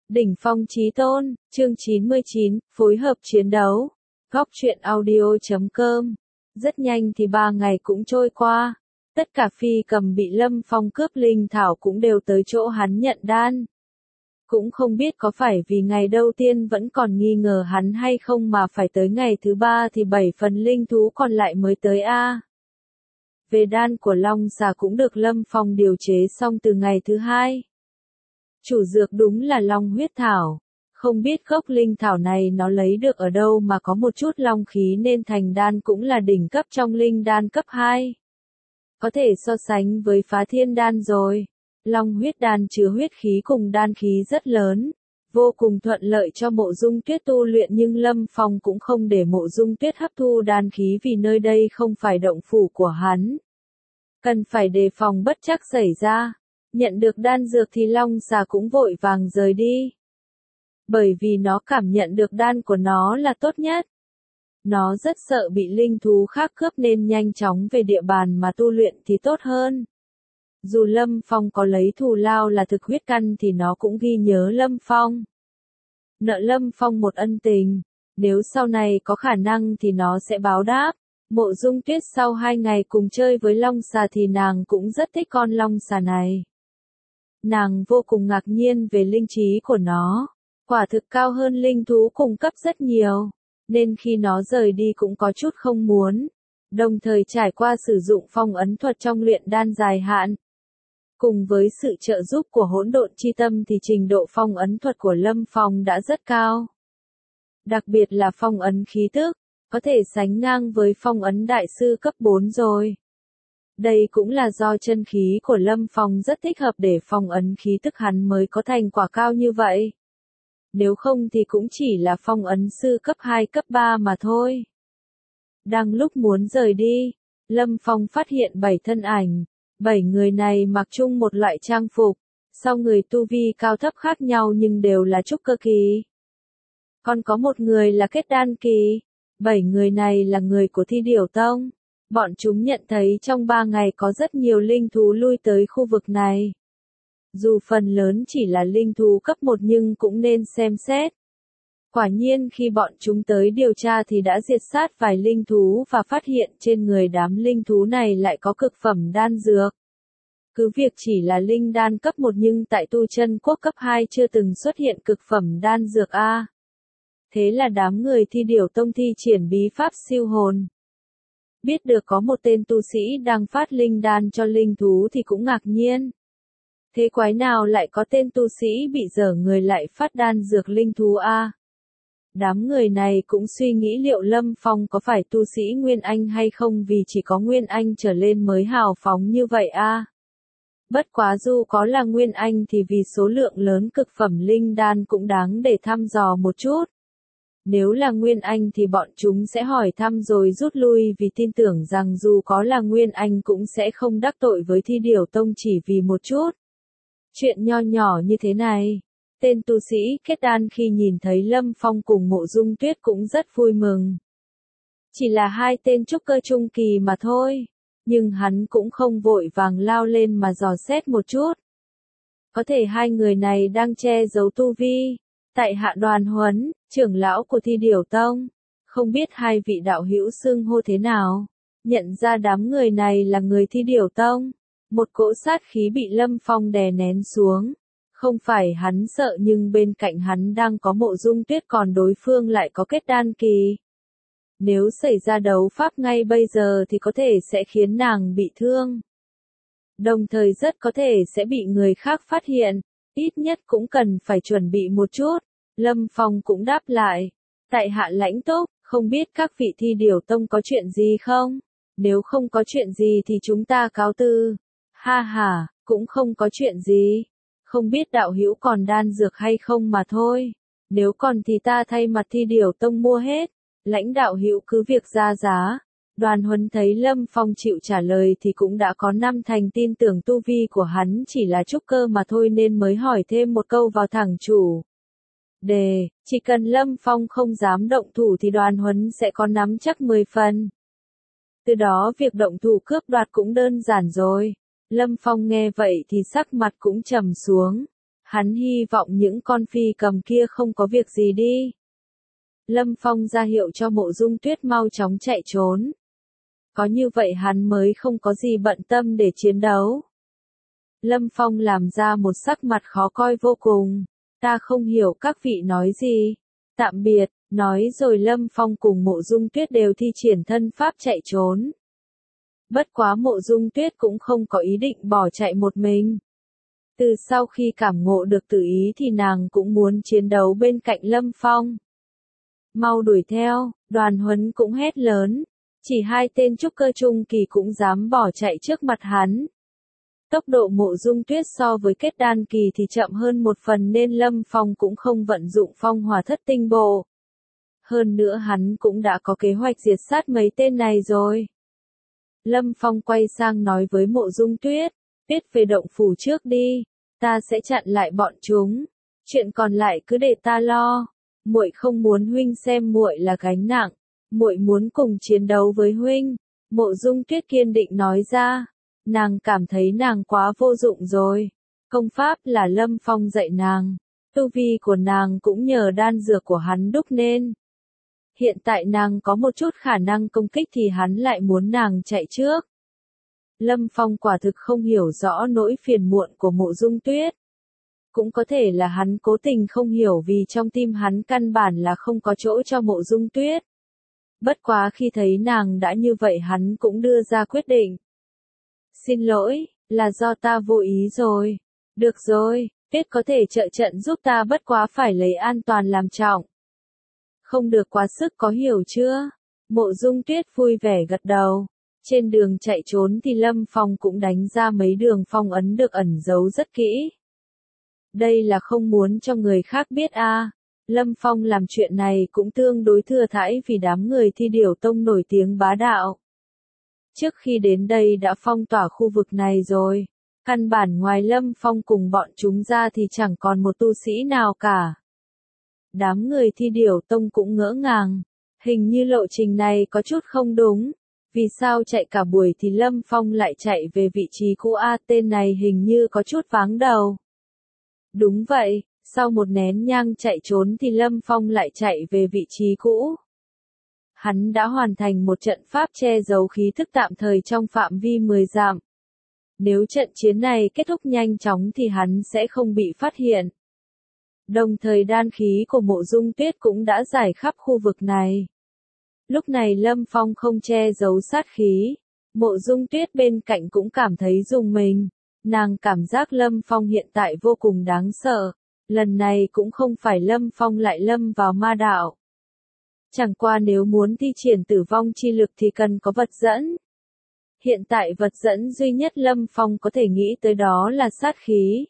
Đỉnh phong chí tôn, chương 99, phối hợp chiến đấu. Góc truyện audio.com. Rất nhanh thì 3 ngày cũng trôi qua. Tất cả phi cầm bị Lâm Phong cướp linh thảo cũng đều tới chỗ hắn nhận đan. Cũng không biết có phải vì ngày đầu tiên vẫn còn nghi ngờ hắn hay không mà phải tới ngày thứ 3 thì 7 phần linh thú còn lại mới tới a. Về đan của Long Xà cũng được Lâm Phong điều chế xong từ ngày thứ 2. Chủ dược đúng là long huyết thảo. Không biết gốc linh thảo này nó lấy được ở đâu mà có một chút long khí nên thành đan cũng là đỉnh cấp trong linh đan cấp 2. Có thể so sánh với phá thiên đan rồi. Long huyết đan chứa huyết khí cùng đan khí rất lớn. Vô cùng thuận lợi cho Mộ Dung Tuyết tu luyện nhưng Lâm Phong cũng không để Mộ Dung Tuyết hấp thu đan khí vì nơi đây không phải động phủ của hắn. Cần phải đề phòng bất trắc xảy ra. Nhận được đan dược thì Long Xà cũng vội vàng rời đi. Bởi vì nó cảm nhận được đan của nó là tốt nhất. Nó rất sợ bị linh thú khác cướp nên nhanh chóng về địa bàn mà tu luyện thì tốt hơn. Dù Lâm Phong có lấy thù lao là thực huyết căn thì nó cũng ghi nhớ Lâm Phong. Nợ Lâm Phong một ân tình, nếu sau này có khả năng thì nó sẽ báo đáp. Mộ Dung Tuyết sau 2 ngày cùng chơi với Long Xà thì nàng cũng rất thích con Long Xà này. Nàng vô cùng ngạc nhiên về linh trí của nó, quả thực cao hơn linh thú cùng cấp rất nhiều, nên khi nó rời đi cũng có chút không muốn. Đồng thời trải qua sử dụng phong ấn thuật trong luyện đan dài hạn. Cùng với sự trợ giúp của hỗn độn chi tâm thì trình độ phong ấn thuật của Lâm Phong đã rất cao. Đặc biệt là phong ấn khí tức, có thể sánh ngang với phong ấn đại sư cấp 4 rồi. Đây cũng là do chân khí của Lâm Phong rất thích hợp để phong ấn khí tức hắn mới có thành quả cao như vậy. Nếu không thì cũng chỉ là phong ấn sư cấp 2 cấp 3 mà thôi. Đang lúc muốn rời đi, Lâm Phong phát hiện 7 thân ảnh. 7 người này mặc chung một loại trang phục, sau người tu vi cao thấp khác nhau nhưng đều là trúc cơ kỳ. Còn có một người là kết đan kỳ. 7 người này là người của Thi Điểu Tông. Bọn chúng nhận thấy trong 3 ngày có rất nhiều linh thú lui tới khu vực này. Dù phần lớn chỉ là linh thú cấp 1 nhưng cũng nên xem xét. Quả nhiên khi bọn chúng tới điều tra thì đã diệt sát vài linh thú và phát hiện trên người đám linh thú này lại có cực phẩm đan dược. Cứ việc chỉ là linh đan cấp 1 nhưng tại tu chân quốc cấp 2 chưa từng xuất hiện cực phẩm đan dược a. Thế là đám người Thi Điểu Tông thi triển bí pháp siêu hồn. Biết được có một tên tu sĩ đang phát linh đan cho linh thú thì cũng ngạc nhiên. Thế quái nào lại có tên tu sĩ bị dở người lại phát đan dược linh thú a? Đám người này cũng suy nghĩ liệu Lâm Phong có phải tu sĩ Nguyên Anh hay không vì chỉ có Nguyên Anh trở lên mới hào phóng như vậy a. Bất quá dù có là Nguyên Anh thì vì số lượng lớn cực phẩm linh đan cũng đáng để thăm dò một chút. Nếu là Nguyên Anh thì bọn chúng sẽ hỏi thăm rồi rút lui vì tin tưởng rằng dù có là Nguyên Anh cũng sẽ không đắc tội với Thi Điểu Tông chỉ vì một chút. Chuyện nho nhỏ như thế này. Tên tu sĩ kết đan khi nhìn thấy Lâm Phong cùng Mộ Dung Tuyết cũng rất vui mừng. Chỉ là 2 tên trúc cơ trung kỳ mà thôi. Nhưng hắn cũng không vội vàng lao lên mà dò xét một chút. Có thể 2 người này đang che giấu tu vi. Tại hạ Đoàn Huấn, trưởng lão của Thi Điểu Tông. Không biết 2 vị đạo hữu xưng hô thế nào. Nhận ra đám người này là người Thi Điểu Tông. Một cỗ sát khí bị Lâm Phong đè nén xuống. Không phải hắn sợ nhưng bên cạnh hắn đang có Mộ Dung Tuyết còn đối phương lại có kết đan kỳ. Nếu xảy ra đấu pháp ngay bây giờ thì có thể sẽ khiến nàng bị thương. Đồng thời rất có thể sẽ bị người khác phát hiện. Ít nhất cũng cần phải chuẩn bị một chút. Lâm Phong cũng đáp lại. Tại hạ Lãnh Túc, không biết các vị Thi Điểu Tông có chuyện gì không? Nếu không có chuyện gì thì chúng ta cáo từ. Ha ha, cũng không có chuyện gì. Không biết đạo hữu còn đan dược hay không mà thôi. Nếu còn thì ta thay mặt Thi Điểu Tông mua hết. Lãnh đạo hữu cứ việc ra giá. Đoàn Huấn thấy Lâm Phong chịu trả lời thì cũng đã có 5 thành tin tưởng tu vi của hắn chỉ là trúc cơ mà thôi nên mới hỏi thêm một câu vào thẳng chủ. Chỉ cần Lâm Phong không dám động thủ thì Đoàn Huấn sẽ có nắm chắc 10 phần. Từ đó việc động thủ cướp đoạt cũng đơn giản rồi. Lâm Phong nghe vậy thì sắc mặt cũng trầm xuống. Hắn hy vọng những con phi cầm kia không có việc gì đi. Lâm Phong ra hiệu cho Mộ Dung Tuyết mau chóng chạy trốn. Có như vậy hắn mới không có gì bận tâm để chiến đấu. Lâm Phong làm ra một sắc mặt khó coi vô cùng. Ta không hiểu các vị nói gì. Tạm biệt, nói rồi Lâm Phong cùng Mộ Dung Tuyết đều thi triển thân pháp chạy trốn. Bất quá Mộ Dung Tuyết cũng không có ý định bỏ chạy một mình. Từ sau khi cảm ngộ được tự ý thì nàng cũng muốn chiến đấu bên cạnh Lâm Phong. Mau đuổi theo, Đoàn Huấn cũng hét lớn. Chỉ hai tên trúc cơ trung kỳ cũng dám bỏ chạy trước mặt hắn. Tốc độ Mộ Dung Tuyết so với kết đan kỳ thì chậm hơn một phần nên Lâm Phong cũng không vận dụng phong hỏa thất tinh bộ. Hơn nữa hắn cũng đã có kế hoạch diệt sát mấy tên này rồi. Lâm Phong quay sang nói với Mộ Dung Tuyết, Tuyết về động phủ trước đi, ta sẽ chặn lại bọn chúng, chuyện còn lại cứ để ta lo. Muội không muốn huynh xem muội là gánh nặng, muội muốn cùng chiến đấu với huynh. Mộ Dung Tuyết kiên định nói ra, nàng cảm thấy nàng quá vô dụng rồi. Công pháp là Lâm Phong dạy nàng, tu vi của nàng cũng nhờ đan dược của hắn đúc nên. Hiện tại nàng có một chút khả năng công kích thì hắn lại muốn nàng chạy trước. Lâm Phong quả thực không hiểu rõ nỗi phiền muộn của Mộ Dung Tuyết. Cũng có thể là hắn cố tình không hiểu vì trong tim hắn căn bản là không có chỗ cho Mộ Dung Tuyết. Bất quá khi thấy nàng đã như vậy hắn cũng đưa ra quyết định. Xin lỗi, là do ta vô ý rồi. Được rồi, Tuyết có thể trợ trận giúp ta bất quá phải lấy an toàn làm trọng. Không được quá sức có hiểu chưa? Mộ Dung Tuyết vui vẻ gật đầu. Trên đường chạy trốn thì Lâm Phong cũng đánh ra mấy đường phong ấn được ẩn giấu rất kỹ. Đây là không muốn cho người khác biết à. Lâm Phong làm chuyện này cũng tương đối thừa thãi vì đám người Thi Điểu Tông nổi tiếng bá đạo. Trước khi đến đây đã phong tỏa khu vực này rồi. Căn bản ngoài Lâm Phong cùng bọn chúng ra thì chẳng còn một tu sĩ nào cả. Đám người Thi Điểu Tông cũng ngỡ ngàng. Hình như lộ trình này có chút không đúng. Vì sao chạy cả buổi thì Lâm Phong lại chạy về vị trí cũ A, tên này hình như có chút váng đầu. Đúng vậy, sau một nén nhang chạy trốn thì Lâm Phong lại chạy về vị trí cũ. Hắn đã hoàn thành một trận pháp che giấu khí thức tạm thời trong phạm vi 10 dặm. Nếu trận chiến này kết thúc nhanh chóng thì hắn sẽ không bị phát hiện. Đồng thời đan khí của Mộ Dung Tuyết cũng đã giải khắp khu vực này. Lúc này Lâm Phong không che giấu sát khí. Mộ Dung Tuyết bên cạnh cũng cảm thấy rùng mình. Nàng cảm giác Lâm Phong hiện tại vô cùng đáng sợ. Lần này cũng không phải Lâm Phong lại lâm vào ma đạo. Chẳng qua nếu muốn thi triển tử vong chi lực thì cần có vật dẫn. Hiện tại vật dẫn duy nhất Lâm Phong có thể nghĩ tới đó là sát khí.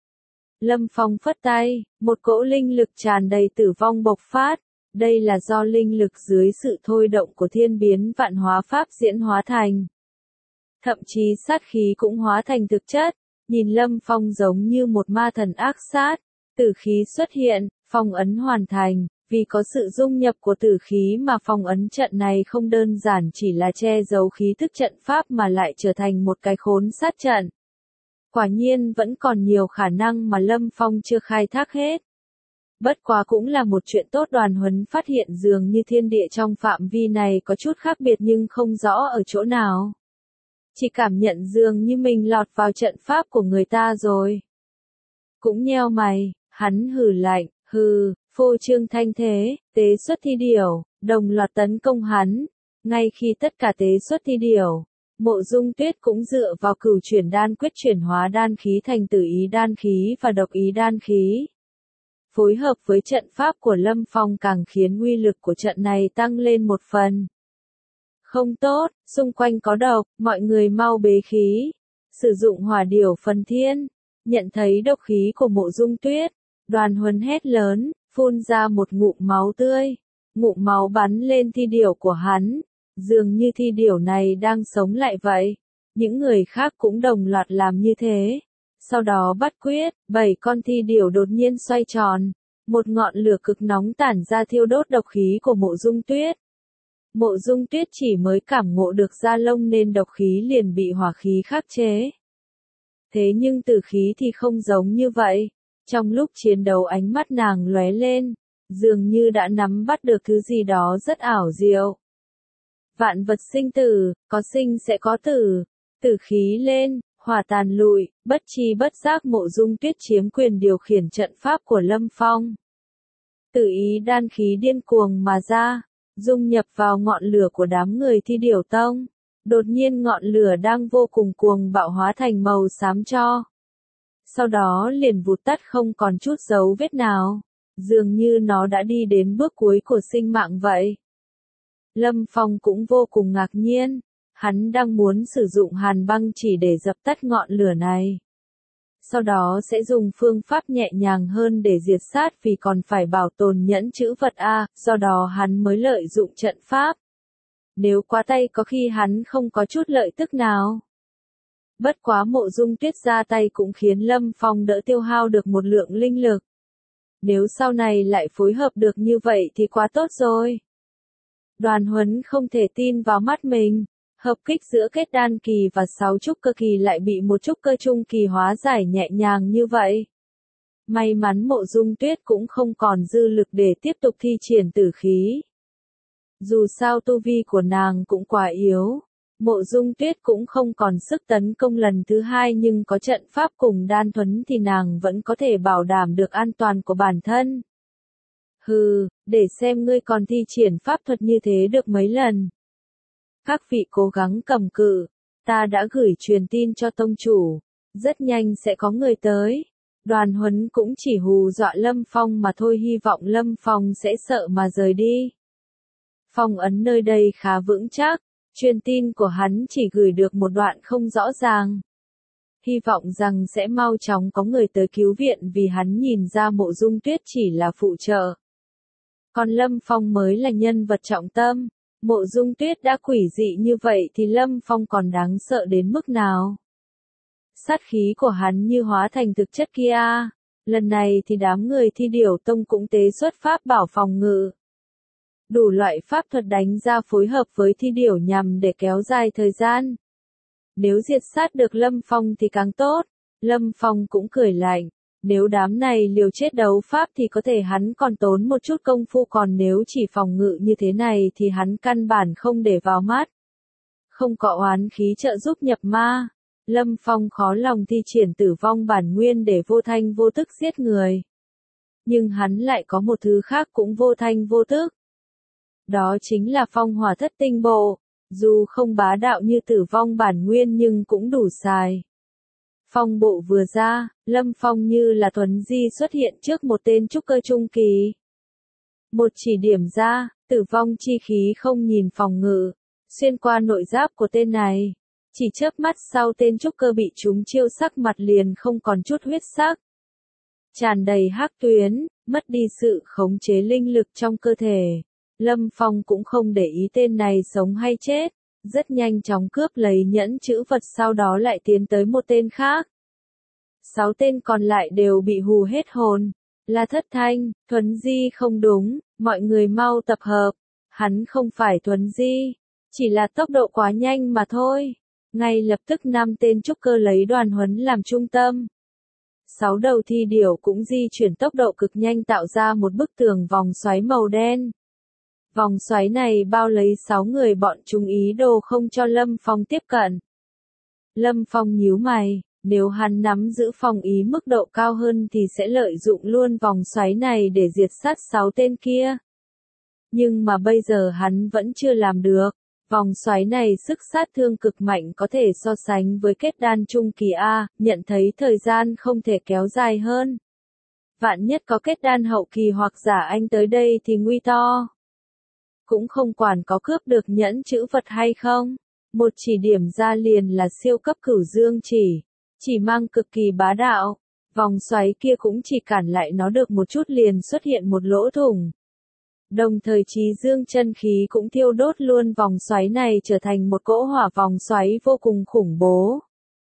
Lâm Phong phất tay, một cỗ linh lực tràn đầy tử vong bộc phát. Đây là do linh lực dưới sự thôi động của thiên biến vạn hóa pháp diễn hóa thành. Thậm chí sát khí cũng hóa thành thực chất, nhìn Lâm Phong giống như một ma thần ác sát. Tử khí xuất hiện, phong ấn hoàn thành, vì có sự dung nhập của tử khí mà phong ấn trận này không đơn giản chỉ là che giấu khí thức trận pháp mà lại trở thành một cái khốn sát trận. Quả nhiên vẫn còn nhiều khả năng mà Lâm Phong chưa khai thác hết. Bất quá cũng là một chuyện tốt. Đoàn Huấn phát hiện dường như thiên địa trong phạm vi này có chút khác biệt nhưng không rõ ở chỗ nào. Chỉ cảm nhận dường như mình lọt vào trận pháp của người ta rồi. Cũng nheo mày, hắn hừ lạnh, hừ, phô trương thanh thế, tế xuất thi điểu, đồng loạt tấn công hắn. Ngay khi tất cả tế xuất thi điểu, Mộ Dung Tuyết cũng dựa vào cửu chuyển đan quyết chuyển hóa đan khí thành tử ý đan khí và độc ý đan khí. Phối hợp với trận pháp của Lâm Phong càng khiến uy lực của trận này tăng lên một phần. Không tốt, xung quanh có độc, mọi người mau bế khí. Sử dụng hỏa điểu phần thiên. Nhận thấy độc khí của Mộ Dung Tuyết, Đoàn Huấn hét lớn, phun ra một ngụm máu tươi. Ngụm máu bắn lên thi điểu của hắn. Dường như thi điểu này đang sống lại vậy. Những người khác cũng đồng loạt làm như thế. Sau đó bắt quyết, 7 con thi điểu đột nhiên xoay tròn. Một ngọn lửa cực nóng tản ra thiêu đốt độc khí của Mộ Dung Tuyết. Mộ Dung Tuyết chỉ mới cảm ngộ được da lông nên độc khí liền bị hỏa khí khắc chế. Thế nhưng tử khí thì không giống như vậy. Trong lúc chiến đấu ánh mắt nàng lóe lên, dường như đã nắm bắt được thứ gì đó rất ảo diệu. Vạn vật sinh tử, có sinh sẽ có tử, tử khí lên, hỏa tàn lụi, bất chi bất giác Mộ Dung Tuyết chiếm quyền điều khiển trận pháp của Lâm Phong. Tự ý đan khí điên cuồng mà ra, dung nhập vào ngọn lửa của đám người Thi Điểu Tông. Đột nhiên ngọn lửa đang vô cùng cuồng bạo hóa thành màu xám tro. Sau đó liền vụt tắt không còn chút dấu vết nào, dường như nó đã đi đến bước cuối của sinh mạng vậy. Lâm Phong cũng vô cùng ngạc nhiên, hắn đang muốn sử dụng hàn băng chỉ để dập tắt ngọn lửa này. Sau đó sẽ dùng phương pháp nhẹ nhàng hơn để diệt sát vì còn phải bảo tồn nhẫn chữ vật do đó hắn mới lợi dụng trận pháp. Nếu quá tay có khi hắn không có chút lợi tức nào. Bất quá Mộ Dung Tuyết ra tay cũng khiến Lâm Phong đỡ tiêu hao được một lượng linh lực. Nếu sau này lại phối hợp được như vậy thì quá tốt rồi. Đoàn Huấn không thể tin vào mắt mình, hợp kích giữa kết đan kỳ và 6 trúc cơ kỳ lại bị một trúc cơ trung kỳ hóa giải nhẹ nhàng như vậy. May mắn Mộ Dung Tuyết cũng không còn dư lực để tiếp tục thi triển tử khí. Dù sao tu vi của nàng cũng quá yếu, Mộ Dung Tuyết cũng không còn sức tấn công lần thứ hai nhưng có trận pháp cùng Đan Thuấn thì nàng vẫn có thể bảo đảm được an toàn của bản thân. Hừ, để xem ngươi còn thi triển pháp thuật như thế được mấy lần. Các vị cố gắng cầm cự, ta đã gửi truyền tin cho tông chủ, rất nhanh sẽ có người tới. Đoàn Huấn cũng chỉ hù dọa Lâm Phong mà thôi, hy vọng Lâm Phong sẽ sợ mà rời đi. Phong ấn nơi đây khá vững chắc, truyền tin của hắn chỉ gửi được một đoạn không rõ ràng. Hy vọng rằng sẽ mau chóng có người tới cứu viện vì hắn nhìn ra Mộ Dung Tuyết chỉ là phụ trợ. Còn Lâm Phong mới là nhân vật trọng tâm. Mộ Dung Tuyết đã quỷ dị như vậy thì Lâm Phong còn đáng sợ đến mức nào? Sát khí của hắn như hóa thành thực chất kia. Lần này thì đám người Thi Điểu Tông cũng tế xuất pháp bảo phòng ngự. Đủ loại pháp thuật đánh ra phối hợp với Thi Điểu nhằm để kéo dài thời gian. Nếu diệt sát được Lâm Phong thì càng tốt. Lâm Phong cũng cười lạnh. Nếu đám này liều chết đấu pháp thì có thể hắn còn tốn một chút công phu, còn nếu chỉ phòng ngự như thế này thì hắn căn bản không để vào mắt. Không có oán khí trợ giúp nhập ma, Lâm Phong khó lòng thi triển tử vong bản nguyên để vô thanh vô tức giết người. Nhưng hắn lại có một thứ khác cũng vô thanh vô tức. Đó chính là phong hỏa thất tinh bộ, dù không bá đạo như tử vong bản nguyên nhưng cũng đủ xài. Phong bộ vừa ra, Lâm Phong như là thuấn di xuất hiện trước một tên trúc cơ trung kỳ. Một chỉ điểm ra, tử vong chi khí không nhìn phòng ngự, xuyên qua nội giáp của tên này. Chỉ chớp mắt sau tên trúc cơ bị trúng chiêu sắc mặt liền không còn chút huyết sắc. Tràn đầy hắc tuyến, mất đi sự khống chế linh lực trong cơ thể. Lâm Phong cũng không để ý tên này sống hay chết. Rất nhanh chóng cướp lấy nhẫn chữ vật, sau đó lại tiến tới một tên khác. 6 tên còn lại đều bị hù hết hồn. Là Thất Thanh, thuấn di không đúng, mọi người mau tập hợp. Hắn không phải thuấn di, chỉ là tốc độ quá nhanh mà thôi. Ngay lập tức 5 tên trúc cơ lấy Đoàn Huấn làm trung tâm. 6 đầu Thi Điểu cũng di chuyển tốc độ cực nhanh tạo ra một bức tường vòng xoáy màu đen. Vòng xoáy này bao lấy 6 người bọn chúng ý đồ không cho Lâm Phong tiếp cận. Lâm Phong nhíu mày, nếu hắn nắm giữ phong ý mức độ cao hơn thì sẽ lợi dụng luôn vòng xoáy này để diệt sát 6 tên kia. Nhưng mà bây giờ hắn vẫn chưa làm được. Vòng xoáy này sức sát thương cực mạnh, có thể so sánh với kết đan trung kỳ nhận thấy thời gian không thể kéo dài hơn. Vạn nhất có kết đan hậu kỳ hoặc giả anh tới đây thì nguy to. Cũng không quản có cướp được nhẫn chữ vật hay không. Một chỉ điểm ra liền là siêu cấp cửu dương chỉ mang cực kỳ bá đạo. Vòng xoáy kia cũng chỉ cản lại nó được một chút liền xuất hiện một lỗ thủng. Đồng thời chí dương chân khí cũng thiêu đốt luôn vòng xoáy này trở thành một cỗ hỏa vòng xoáy vô cùng khủng bố.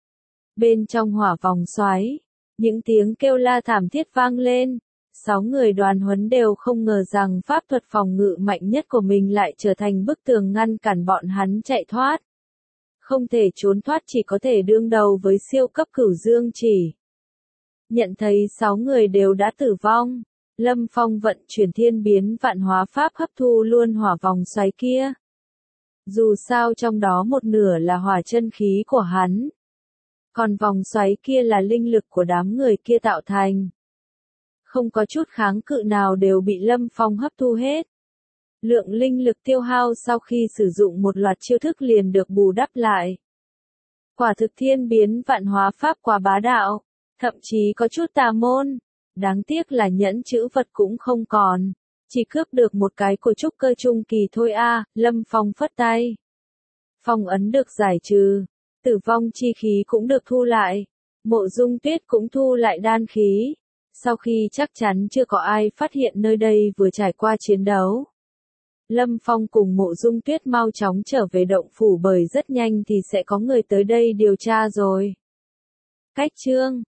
Bên trong hỏa vòng xoáy, những tiếng kêu la thảm thiết vang lên. 6 người Đoàn Huấn đều không ngờ rằng pháp thuật phòng ngự mạnh nhất của mình lại trở thành bức tường ngăn cản bọn hắn chạy thoát. Không thể trốn thoát, chỉ có thể đương đầu với siêu cấp cửu dương chỉ. nhận thấy 6 người đều đã tử vong. Lâm Phong vận chuyển thiên biến vạn hóa pháp hấp thu luôn hỏa vòng xoáy kia. Dù sao trong đó một nửa là hỏa chân khí của hắn. Còn vòng xoáy kia là linh lực của đám người kia tạo thành. Không có chút kháng cự nào đều bị Lâm Phong hấp thu hết. Lượng linh lực tiêu hao sau khi sử dụng một loạt chiêu thức liền được bù đắp lại. Quả thực thiên biến vạn hóa pháp quá bá đạo, thậm chí có chút tà môn. Đáng tiếc là nhẫn chữ vật cũng không còn, chỉ cướp được một cái của trúc cơ trung kỳ thôi a. Lâm Phong phất tay. Phong ấn được giải trừ, tử vong chi khí cũng được thu lại, Mộ Dung Tuyết cũng thu lại đan khí. Sau khi chắc chắn chưa có ai phát hiện nơi đây vừa trải qua chiến đấu, Lâm Phong cùng Mộ Dung Tuyết mau chóng trở về động phủ bởi rất nhanh thì sẽ có người tới đây điều tra rồi. Cách chương